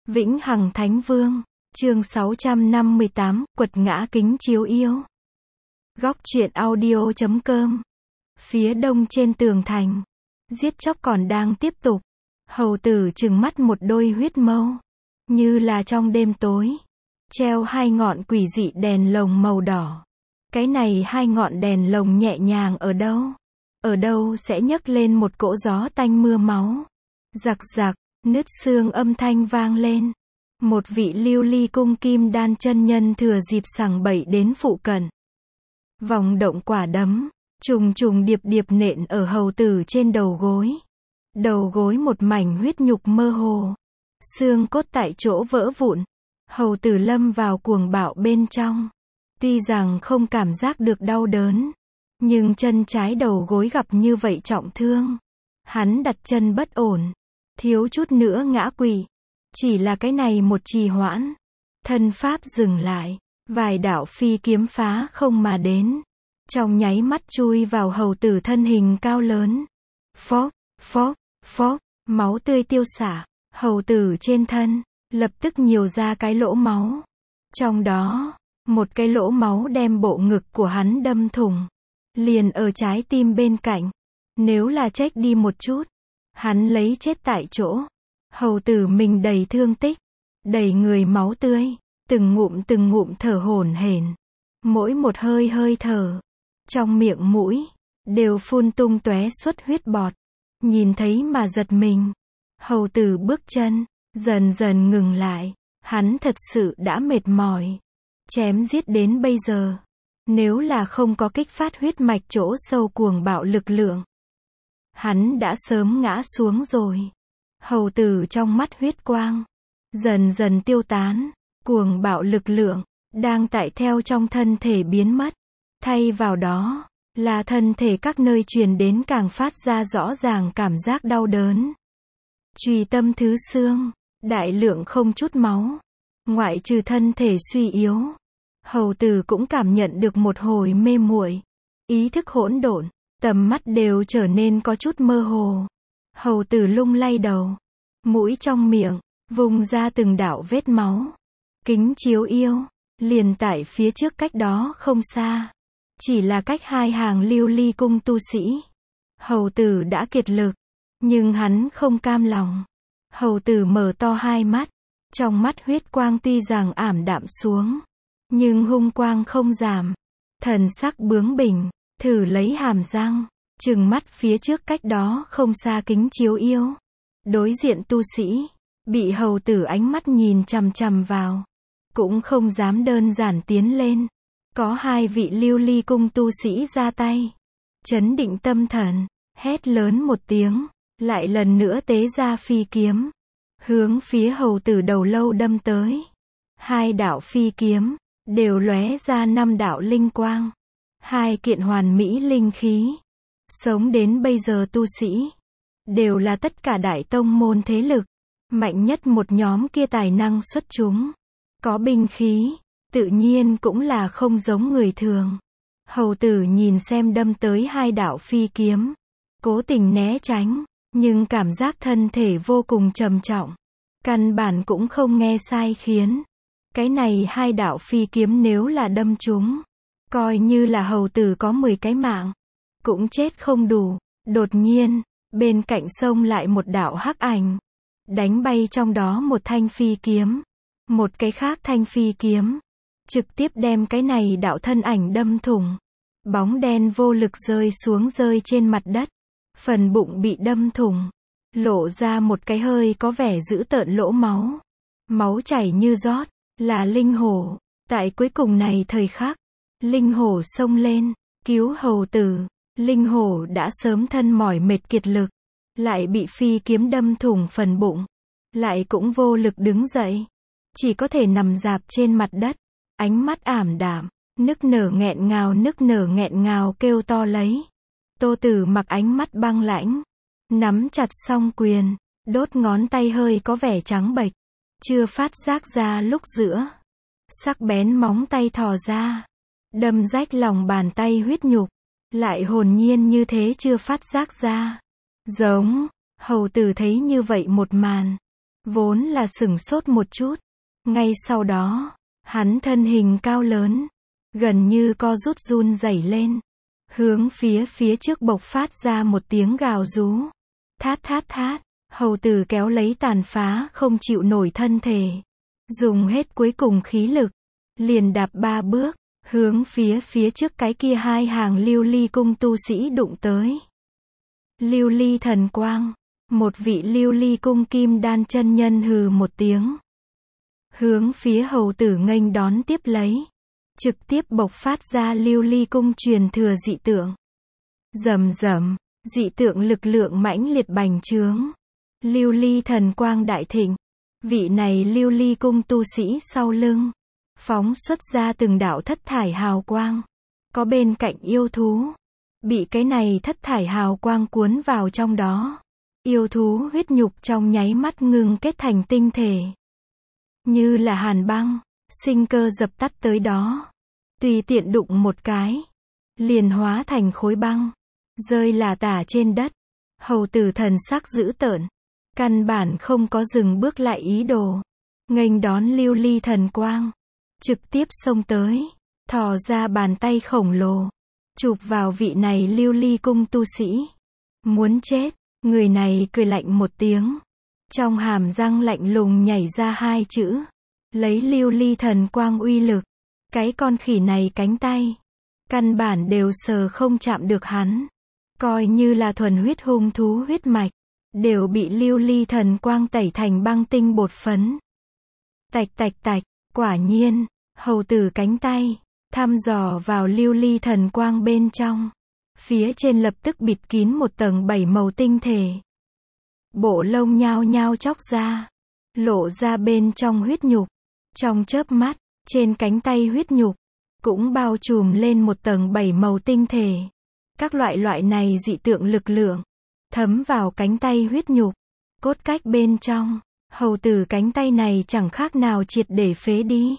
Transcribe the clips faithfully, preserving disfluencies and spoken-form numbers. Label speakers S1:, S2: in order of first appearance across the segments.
S1: Vĩnh Hằng Thánh Vương, chương sáu trăm năm mươi tám, quật ngã kính chiếu yêu. Góc truyện audio chấm com. Phía đông trên tường thành, giết chóc còn đang tiếp tục. Hầu tử trừng mắt một đôi huyết mâu, như là trong đêm tối, treo hai ngọn quỷ dị đèn lồng màu đỏ. Cái này hai ngọn đèn lồng nhẹ nhàng ở đâu? Ở đâu sẽ nhấc lên một cỗ gió tanh mưa máu. Giặc giặc, nứt xương âm thanh vang lên. Một vị lưu ly cung kim đan chân nhân thừa dịp sảng bậy đến phụ cận. Vòng động quả đấm, trùng trùng điệp điệp nện ở hầu tử trên đầu gối. Đầu gối một mảnh huyết nhục mơ hồ. Xương cốt tại chỗ vỡ vụn. Hầu tử lâm vào cuồng bạo bên trong. Tuy rằng không cảm giác được đau đớn, nhưng chân trái đầu gối gặp như vậy trọng thương. Hắn đặt chân bất ổn, thiếu chút nữa ngã quỵ. Chỉ là cái này một trì hoãn, thân pháp dừng lại, vài đạo phi kiếm phá không mà đến. Trong nháy mắt chui vào hầu tử thân hình cao lớn. Phốc, phốc, phốc, máu tươi tiêu xả, hầu tử trên thân, lập tức nhiều ra cái lỗ máu. Trong đó, một cái lỗ máu đem bộ ngực của hắn đâm thủng, liền ở trái tim bên cạnh. Nếu là chết đi một chút, hắn lấy chết tại chỗ. Hầu tử mình đầy thương tích, đầy người máu tươi, từng ngụm từng ngụm thở hổn hển. Mỗi một hơi hơi thở, trong miệng mũi, đều phun tung tóe xuất huyết bọt. Nhìn thấy mà giật mình. Hầu tử bước chân, dần dần ngừng lại. Hắn thật sự đã mệt mỏi. Chém giết đến bây giờ, nếu là không có kích phát huyết mạch chỗ sâu cuồng bạo lực lượng, hắn đã sớm ngã xuống rồi. Hầu tử trong mắt huyết quang dần dần tiêu tán, cuồng bạo lực lượng đang tại theo trong thân thể biến mất, thay vào đó là thân thể các nơi truyền đến càng phát ra rõ ràng cảm giác đau đớn. Trùy tâm thứ xương, đại lượng không chút máu, ngoại trừ thân thể suy yếu. Hầu tử cũng cảm nhận được một hồi mê muội, ý thức hỗn độn, tầm mắt đều trở nên có chút mơ hồ. Hầu tử lung lay đầu, mũi trong miệng, vùng ra từng đạo vết máu. Kính chiếu yêu, liền tại phía trước cách đó không xa. Chỉ là cách hai hàng lưu ly cung tu sĩ. Hầu tử đã kiệt lực, nhưng hắn không cam lòng. Hầu tử mở to hai mắt, trong mắt huyết quang tuy rằng ảm đạm xuống, nhưng hung quang không giảm. Thần sắc bướng bỉnh, thử lấy hàm răng, trừng mắt phía trước cách đó không xa kính chiếu yêu. Đối diện tu sĩ, bị hầu tử ánh mắt nhìn chằm chằm vào, cũng không dám đơn giản tiến lên. Có hai vị lưu ly cung tu sĩ ra tay, chấn định tâm thần, hét lớn một tiếng, lại lần nữa tế ra phi kiếm, hướng phía hầu tử đầu lâu đâm tới. Hai đạo phi kiếm, đều lóe ra năm đạo linh quang. Hai kiện hoàn mỹ linh khí. Sống đến bây giờ tu sĩ, đều là tất cả đại tông môn thế lực. Mạnh nhất một nhóm kia tài năng xuất chúng. Có binh khí, tự nhiên cũng là không giống người thường. Hầu tử nhìn xem đâm tới hai đạo phi kiếm, cố tình né tránh, nhưng cảm giác thân thể vô cùng trầm trọng. Căn bản cũng không nghe sai khiến. Cái này hai đạo phi kiếm nếu là đâm trúng, coi như là hầu tử có mười cái mạng, cũng chết không đủ. Đột nhiên, bên cạnh sông lại một đạo hắc ảnh, đánh bay trong đó một thanh phi kiếm. Một cái khác thanh phi kiếm, trực tiếp đem cái này đạo thân ảnh đâm thủng. Bóng đen vô lực rơi xuống rơi trên mặt đất. Phần bụng bị đâm thủng, lộ ra một cái hơi có vẻ dữ tợn lỗ máu. Máu chảy như rót, là linh hổ. Tại cuối cùng này thời khắc, linh hổ xông lên, cứu hầu tử. Linh hổ đã sớm thân mỏi mệt kiệt lực, lại bị phi kiếm đâm thủng phần bụng, lại cũng vô lực đứng dậy, chỉ có thể nằm rạp trên mặt đất, ánh mắt ảm đạm, nức nở nghẹn ngào nức nở nghẹn ngào kêu to lấy. Tô Tử Mặc ánh mắt băng lãnh, nắm chặt song quyền, đốt ngón tay hơi có vẻ trắng bệch, chưa phát giác ra lúc giữa. Sắc bén móng tay thò ra, đâm rách lòng bàn tay huyết nhục, lại hồn nhiên như thế chưa phát giác ra. Giống, hầu tử thấy như vậy một màn, vốn là sửng sốt một chút. Ngay sau đó, hắn thân hình cao lớn, gần như co rút run rẩy lên, hướng phía phía trước bộc phát ra một tiếng gào rú. Thát thát thát, hầu tử kéo lấy tàn phá không chịu nổi thân thể, dùng hết cuối cùng khí lực, liền đạp ba bước, hướng phía phía trước cái kia hai hàng lưu ly cung tu sĩ đụng tới. Lưu ly thần quang, một vị lưu ly cung kim đan chân nhân hừ một tiếng, hướng phía hầu tử nghênh đón tiếp lấy, trực tiếp bộc phát ra lưu ly cung truyền thừa dị tượng. Rầm rầm, dị tượng lực lượng mãnh liệt bành trướng, lưu ly thần quang đại thịnh. Vị này lưu ly cung tu sĩ sau lưng, phóng xuất ra từng đạo thất thải hào quang. Có bên cạnh yêu thú, bị cái này thất thải hào quang cuốn vào trong đó. Yêu thú huyết nhục trong nháy mắt ngừng kết thành tinh thể. Như là hàn băng, sinh cơ dập tắt tới đó. Tùy tiện đụng một cái, liền hóa thành khối băng, rơi lả tả trên đất. Hầu tử thần sắc dữ tợn, căn bản không có dừng bước lại ý đồ, nghênh đón lưu ly thần quang, trực tiếp xông tới, thò ra bàn tay khổng lồ, chụp vào vị này lưu ly cung tu sĩ. Muốn chết, người này cười lạnh một tiếng, trong hàm răng lạnh lùng nhảy ra hai chữ, lấy lưu ly thần quang uy lực, cái con khỉ này cánh tay, căn bản đều sờ không chạm được hắn, coi như là thuần huyết hung thú huyết mạch, đều bị lưu ly thần quang tẩy thành băng tinh bột phấn. Tạch tạch tạch, quả nhiên, hầu tử cánh tay, thăm dò vào lưu ly thần quang bên trong. Phía trên lập tức bịt kín một tầng bảy màu tinh thể. Bộ lông nhao nhao chóc ra, lộ ra bên trong huyết nhục. Trong chớp mắt, trên cánh tay huyết nhục, cũng bao trùm lên một tầng bảy màu tinh thể. Các loại loại này dị tượng lực lượng, thấm vào cánh tay huyết nhục, cốt cách bên trong, hầu tử cánh tay này chẳng khác nào triệt để phế đi.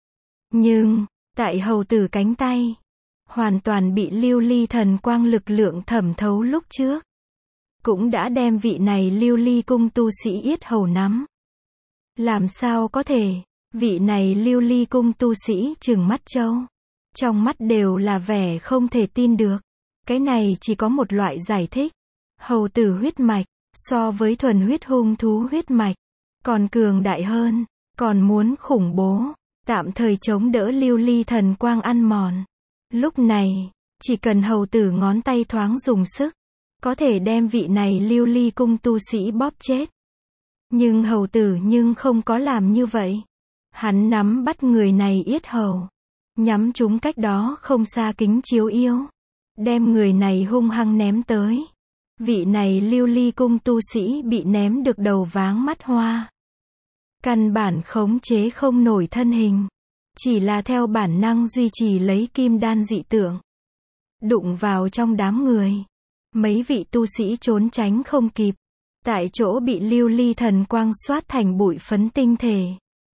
S1: Nhưng, tại hầu tử cánh tay, hoàn toàn bị lưu ly thần quang lực lượng thẩm thấu lúc trước, cũng đã đem vị này lưu ly cung tu sĩ yết hầu nắm. Làm sao có thể, vị này lưu ly cung tu sĩ trừng mắt trâu, trong mắt đều là vẻ không thể tin được. Cái này chỉ có một loại giải thích. Hầu tử huyết mạch, so với thuần huyết hung thú huyết mạch, còn cường đại hơn, còn muốn khủng bố, tạm thời chống đỡ lưu ly thần quang ăn mòn. Lúc này, chỉ cần hầu tử ngón tay thoáng dùng sức, có thể đem vị này lưu ly cung tu sĩ bóp chết. Nhưng hầu tử nhưng không có làm như vậy. Hắn nắm bắt người này yết hầu, nhắm chúng cách đó không xa kính chiếu yêu, đem người này hung hăng ném tới. Vị này lưu ly cung tu sĩ bị ném được đầu váng mắt hoa. Căn bản khống chế không nổi thân hình, chỉ là theo bản năng duy trì lấy kim đan dị tượng. Đụng vào trong đám người, mấy vị tu sĩ trốn tránh không kịp, tại chỗ bị lưu ly thần quang xoát thành bụi phấn tinh thể.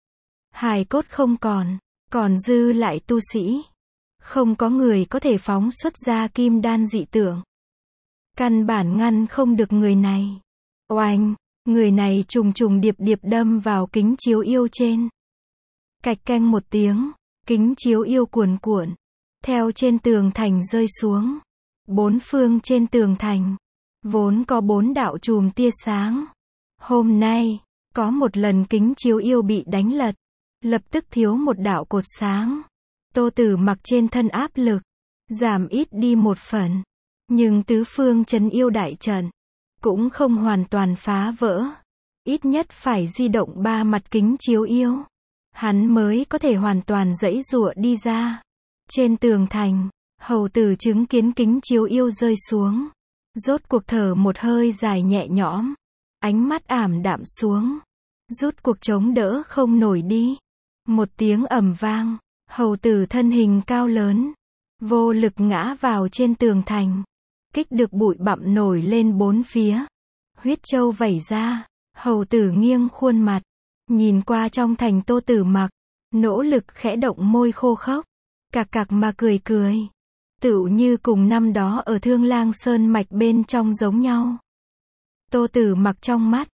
S1: Hài cốt không còn, còn dư lại tu sĩ. Không có người có thể phóng xuất ra kim đan dị tượng. Căn bản ngăn không được người này. Oanh, người này trùng trùng điệp điệp đâm vào kính chiếu yêu trên. Cạch canh một tiếng, kính chiếu yêu cuồn cuộn, theo trên tường thành rơi xuống. Bốn phương trên tường thành, vốn có bốn đạo chùm tia sáng. Hôm nay, có một lần kính chiếu yêu bị đánh lật, lập tức thiếu một đạo cột sáng. Tô Tử Mặc trên thân áp lực, giảm ít đi một phần. Nhưng tứ phương trấn yêu đại trận, cũng không hoàn toàn phá vỡ. Ít nhất phải di động ba mặt kính chiếu yêu, hắn mới có thể hoàn toàn giãy giụa đi ra. Trên tường thành, hầu tử chứng kiến kính chiếu yêu rơi xuống. Rốt cuộc thở một hơi dài nhẹ nhõm, ánh mắt ảm đạm xuống. Rút cuộc chống đỡ không nổi đi. Một tiếng ầm vang, hầu tử thân hình cao lớn, vô lực ngã vào trên tường thành. Kích được bụi bặm nổi lên bốn phía. Huyết châu vẩy ra, hầu tử nghiêng khuôn mặt, nhìn qua trong thành Tô Tử Mặc, nỗ lực khẽ động môi khô khốc, cạc cạc mà cười cười. Tựu như cùng năm đó ở Thương Lang Sơn mạch bên trong giống nhau. Tô Tử Mặc trong mắt,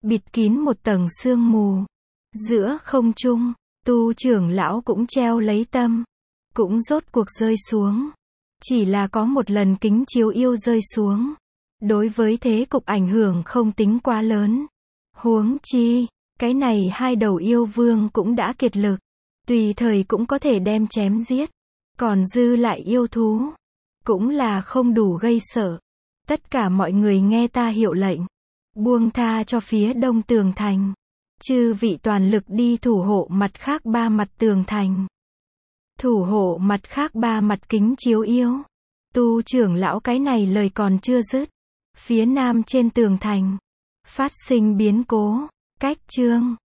S1: bịt kín một tầng sương mù. Giữa không trung, Tu trưởng lão cũng treo lấy tâm, cũng rốt cuộc rơi xuống. Chỉ là có một lần kính chiếu yêu rơi xuống, đối với thế cục ảnh hưởng không tính quá lớn. Huống chi, cái này hai đầu yêu vương cũng đã kiệt lực, tùy thời cũng có thể đem chém giết. Còn dư lại yêu thú, cũng là không đủ gây sợ. Tất cả mọi người nghe ta hiệu lệnh, buông tha cho phía đông tường thành. Chư vị toàn lực đi thủ hộ mặt khác ba mặt tường thành. Thủ hộ mặt khác ba mặt kính chiếu yêu. Tu trưởng lão cái này lời còn chưa dứt. Phía nam trên tường thành, phát sinh biến cố, cách chương.